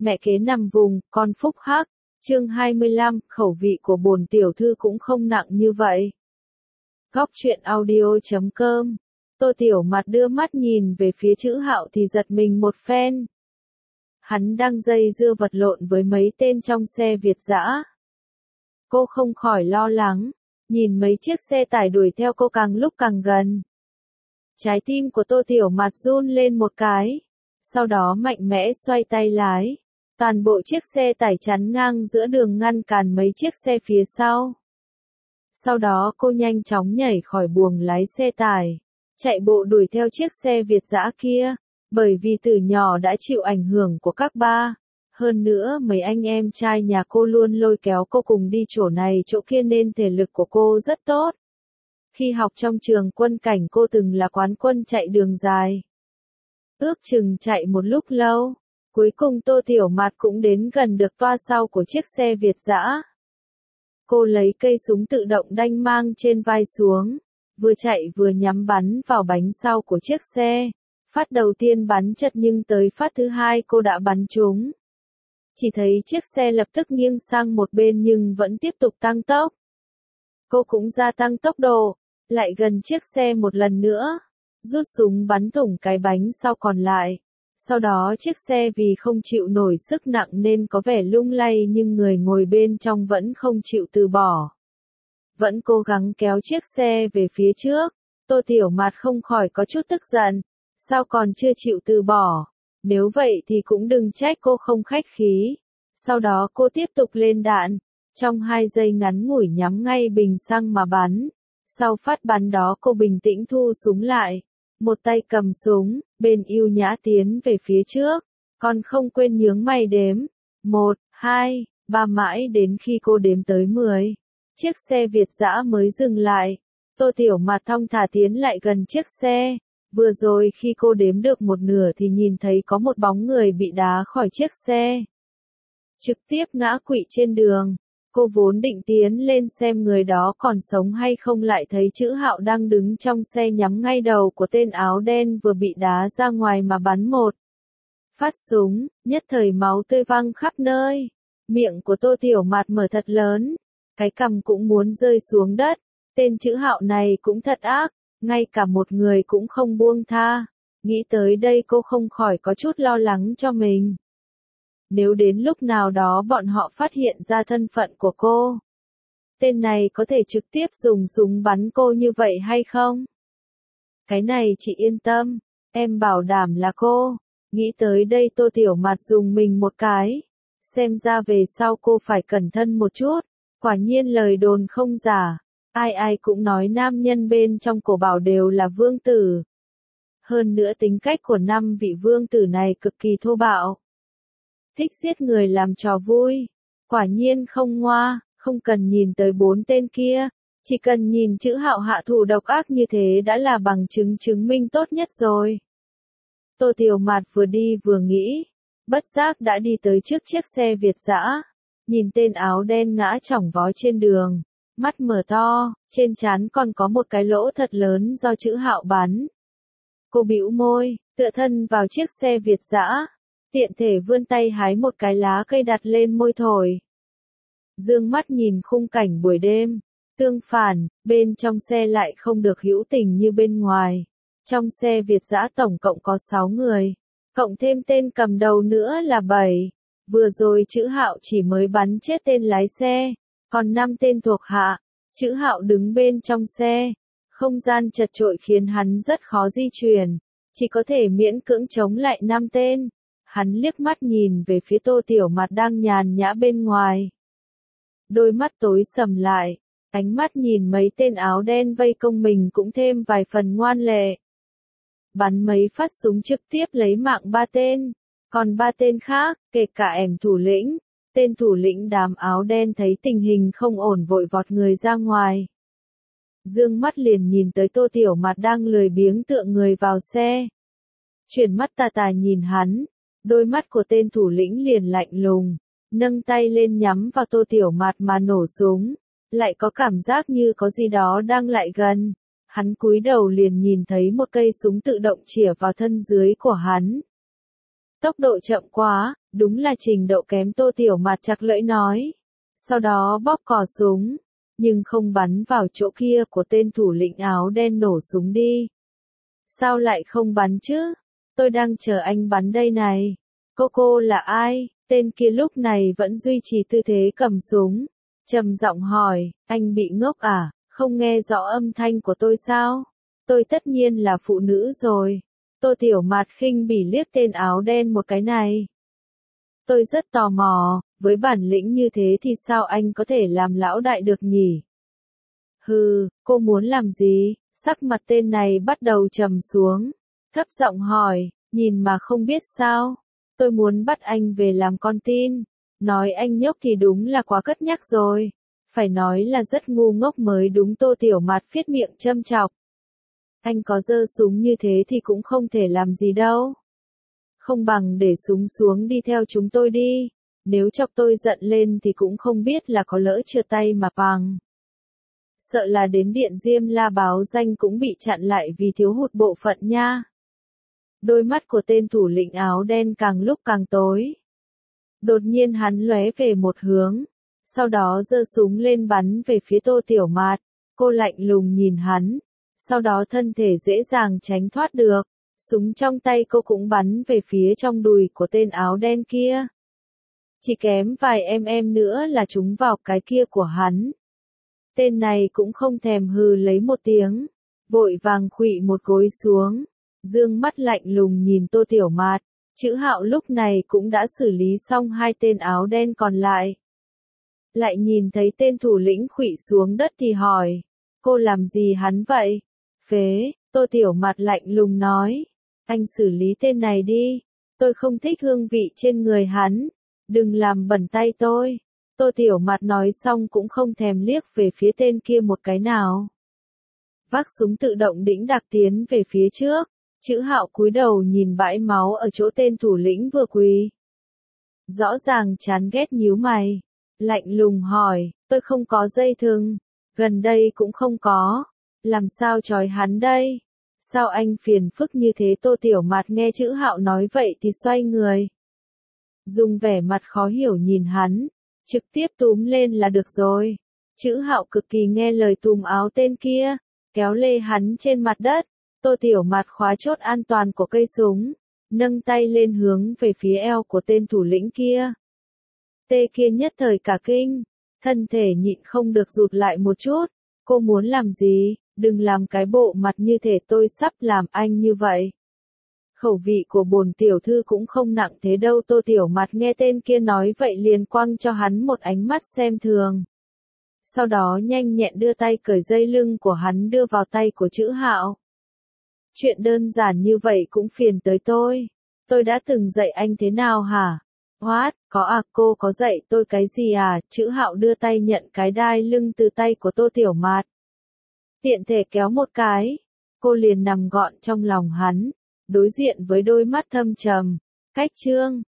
Mẹ kế nằm vùng, con phúc hắc. Chương 25, khẩu vị của bổn tiểu thư cũng không nặng như vậy. Góc truyện audio.com. Tô Tiểu Mạt đưa mắt nhìn về phía Chữ Hạo thì giật mình một phen. Hắn đang dây dưa vật lộn với mấy tên trong xe Việt dã. Cô không khỏi lo lắng, nhìn mấy chiếc xe tải đuổi theo cô càng lúc càng gần. Trái tim của Tô Tiểu Mạt run lên một cái, sau đó mạnh mẽ xoay tay lái. Toàn bộ chiếc xe tải chắn ngang giữa đường ngăn cản mấy chiếc xe phía sau. Sau đó cô nhanh chóng nhảy khỏi buồng lái xe tải, chạy bộ đuổi theo chiếc xe Việt dã kia, bởi vì từ nhỏ đã chịu ảnh hưởng của các ba. Hơn nữa mấy anh em trai nhà cô luôn lôi kéo cô cùng đi chỗ này chỗ kia nên thể lực của cô rất tốt. Khi học trong trường quân cảnh cô từng là quán quân chạy đường dài. Ước chừng chạy một lúc lâu, cuối cùng Tô Tiểu Mạt cũng đến gần được toa sau của chiếc xe Việt dã. Cô lấy cây súng tự động đanh mang trên vai xuống, vừa chạy vừa nhắm bắn vào bánh sau của chiếc xe. Phát đầu tiên bắn chật nhưng tới phát thứ hai cô đã bắn trúng. Chỉ thấy chiếc xe lập tức nghiêng sang một bên nhưng vẫn tiếp tục tăng tốc. Cô cũng gia tăng tốc độ, lại gần chiếc xe một lần nữa, rút súng bắn thủng cái bánh sau còn lại. Sau đó chiếc xe vì không chịu nổi sức nặng nên có vẻ lung lay nhưng người ngồi bên trong vẫn không chịu từ bỏ. Vẫn cố gắng kéo chiếc xe về phía trước. Tô Tiểu Mạt không khỏi có chút tức giận. Sao còn chưa chịu từ bỏ? Nếu vậy thì cũng đừng trách cô không khách khí. Sau đó cô tiếp tục lên đạn. Trong 2 giây ngắn ngủi nhắm ngay bình xăng mà bắn. Sau phát bắn đó cô bình tĩnh thu súng lại. Một tay cầm súng, bên yêu nhã tiến về phía trước. Còn không quên nhướng mày đếm. 1, 2, 3 mãi đến khi cô đếm tới 10. Chiếc xe Việt dã mới dừng lại. Tô Tiểu Mạt thong thả tiến lại gần chiếc xe. Vừa rồi khi cô đếm được một nửa thì nhìn thấy có một bóng người bị đá khỏi chiếc xe. Trực tiếp ngã quỵ trên đường. Cô vốn định tiến lên xem người đó còn sống hay không lại thấy Chữ Hạo đang đứng trong xe nhắm ngay đầu của tên áo đen vừa bị đá ra ngoài mà bắn một phát súng, nhất thời máu tươi văng khắp nơi. Miệng của Tô Tiểu Mạt mở thật lớn, cái cằm cũng muốn rơi xuống đất. Tên Chữ Hạo này cũng thật ác, ngay cả một người cũng không buông tha. Nghĩ tới đây cô không khỏi có chút lo lắng cho mình. Nếu đến lúc nào đó bọn họ phát hiện ra thân phận của cô, tên này có thể trực tiếp dùng súng bắn cô như vậy hay không? Cái này chị yên tâm, em bảo đảm là cô. Nghĩ tới đây Tô Tiểu Mạt dùng mình một cái. Xem ra về sau cô phải cẩn thận một chút. Quả nhiên lời đồn không giả. Ai ai cũng nói nam nhân bên trong cổ bảo đều là vương tử. Hơn nữa tính cách của 5 vị vương tử này cực kỳ thô bạo. Thích giết người làm trò vui. Quả nhiên không ngoa, không cần nhìn tới 4 tên kia. Chỉ cần nhìn Chữ Hạo hạ thủ độc ác như thế đã là bằng chứng minh tốt nhất rồi. Tô Tiểu Mạt vừa đi vừa nghĩ. Bất giác đã đi tới trước chiếc xe Việt dã. Nhìn tên áo đen ngã chỏng vó trên đường. Mắt mở to, trên trán còn có một cái lỗ thật lớn do Chữ Hạo bắn. Cô bĩu môi, tựa thân vào chiếc xe Việt dã, tiện thể vươn tay hái một cái lá cây đặt lên môi thổi. Dương mắt nhìn khung cảnh buổi đêm, tương phản, bên trong xe lại không được hữu tình như bên ngoài. Trong xe Việt dã tổng cộng có 6 người, cộng thêm tên cầm đầu nữa là 7. Vừa rồi Chữ Hạo chỉ mới bắn chết tên lái xe. Còn 5 tên thuộc hạ, Chữ Hạo đứng bên trong xe, không gian chật chội khiến hắn rất khó di chuyển, chỉ có thể miễn cưỡng chống lại 5 tên. Hắn liếc mắt nhìn về phía Tô Tiểu Mạt đang nhàn nhã bên ngoài. Đôi mắt tối sầm lại, ánh mắt nhìn mấy tên áo đen vây công mình cũng thêm vài phần ngoan lệ. Bắn mấy phát súng trực tiếp lấy mạng 3 tên, còn 3 tên khác, kể cả ẻm thủ lĩnh. Tên thủ lĩnh đám áo đen thấy tình hình không ổn vội vọt người ra ngoài. Dương mắt liền nhìn tới Tô Tiểu Mạt đang lười biếng tựa người vào xe. Chuyển mắt tà tà nhìn hắn, đôi mắt của tên thủ lĩnh liền lạnh lùng, nâng tay lên nhắm vào Tô Tiểu Mạt mà nổ súng. Lại có cảm giác như có gì đó đang lại gần. Hắn cúi đầu liền nhìn thấy một cây súng tự động chĩa vào thân dưới của hắn. Tốc độ chậm quá, đúng là trình độ kém. Tô Tiểu Mạt chặt lưỡi nói. Sau đó bóp cò súng, nhưng không bắn vào chỗ kia của tên thủ lĩnh áo đen. Nổ súng đi. Sao lại không bắn chứ? Tôi đang chờ anh bắn đây này. Cô là ai? Tên kia lúc này vẫn duy trì tư thế cầm súng. Trầm giọng hỏi, anh bị ngốc à? Không nghe rõ âm thanh của tôi sao? Tôi tất nhiên là phụ nữ rồi. Tô Tiểu Mạt khinh bỉ liếc tên áo đen một cái này. Tôi rất tò mò, với bản lĩnh như thế thì sao anh có thể làm lão đại được nhỉ? Hừ, cô muốn làm gì? Sắc mặt tên này bắt đầu trầm xuống. Thấp giọng hỏi, nhìn mà không biết sao? Tôi muốn bắt anh về làm con tin. Nói anh nhóc thì đúng là quá cất nhắc rồi. Phải nói là rất ngu ngốc mới đúng. Tô Tiểu Mạt phiết miệng châm chọc. Anh có giơ súng như thế thì cũng không thể làm gì đâu. Không bằng để súng xuống đi theo chúng tôi đi. Nếu chọc tôi giận lên thì cũng không biết là có lỡ trượt tay mà bằng. Sợ là đến Điện Diêm La báo danh cũng bị chặn lại vì thiếu hụt bộ phận nha. Đôi mắt của tên thủ lĩnh áo đen càng lúc càng tối. Đột nhiên hắn lóe về một hướng. Sau đó giơ súng lên bắn về phía Tô Tiểu Mạt. Cô lạnh lùng nhìn hắn. Sau đó thân thể dễ dàng tránh thoát được. Súng trong tay cô cũng bắn về phía trong đùi của tên áo đen kia. Chỉ kém vài em nữa là trúng vào cái kia của hắn. Tên này cũng không thèm hừ lấy một tiếng. Vội vàng khuỵu một gối xuống. Dương mắt lạnh lùng nhìn Tô Tiểu Mạt. Chữ Hạo lúc này cũng đã xử lý xong hai tên áo đen còn lại. Lại nhìn thấy tên thủ lĩnh khuỵu xuống đất thì hỏi. Cô làm gì hắn vậy? Phế, Tô Tiểu Mạt lạnh lùng nói. Anh xử lý tên này đi. Tôi không thích hương vị trên người hắn. Đừng làm bẩn tay tôi. Tô Tiểu Mạt nói xong cũng không thèm liếc về phía tên kia một cái nào. Vác súng tự động đĩnh đạc tiến về phía trước. Chữ Hạo cúi đầu nhìn bãi máu ở chỗ tên thủ lĩnh vừa quỳ. Rõ ràng chán ghét nhíu mày. Lạnh lùng hỏi, tôi không có dây thừng. Gần đây cũng không có. Làm sao trói hắn đây? Sao anh phiền phức như thế? Tô Tiểu Mạt nghe chữ Hạo nói vậy thì xoay người. Dùng vẻ mặt khó hiểu nhìn hắn. Trực tiếp túm lên là được rồi. Chữ Hạo cực kỳ nghe lời túm áo tên kia. Kéo lê hắn trên mặt đất. Tô Tiểu Mạt khóa chốt an toàn của cây súng. Nâng tay lên hướng về phía eo của tên thủ lĩnh kia. Tê kia nhất thời cả kinh. Thân thể nhịn không được rụt lại một chút. Cô muốn làm gì? Đừng làm cái bộ mặt như thể tôi sắp làm anh như vậy. Khẩu vị của bồn tiểu thư cũng không nặng thế đâu. Tô Tiểu Mạt nghe tên kia nói vậy liền quăng cho hắn một ánh mắt xem thường. Sau đó nhanh nhẹn đưa tay cởi dây lưng của hắn đưa vào tay của chữ Hạo. Chuyện đơn giản như vậy cũng phiền tới tôi. Tôi đã từng dạy anh thế nào hả? What, có à, cô có dạy tôi cái gì à? Chữ Hạo đưa tay nhận cái đai lưng từ tay của Tô Tiểu Mạt. Tiện thể kéo một cái. Cô liền nằm gọn trong lòng hắn. Đối diện với đôi mắt thâm trầm. Cách chương.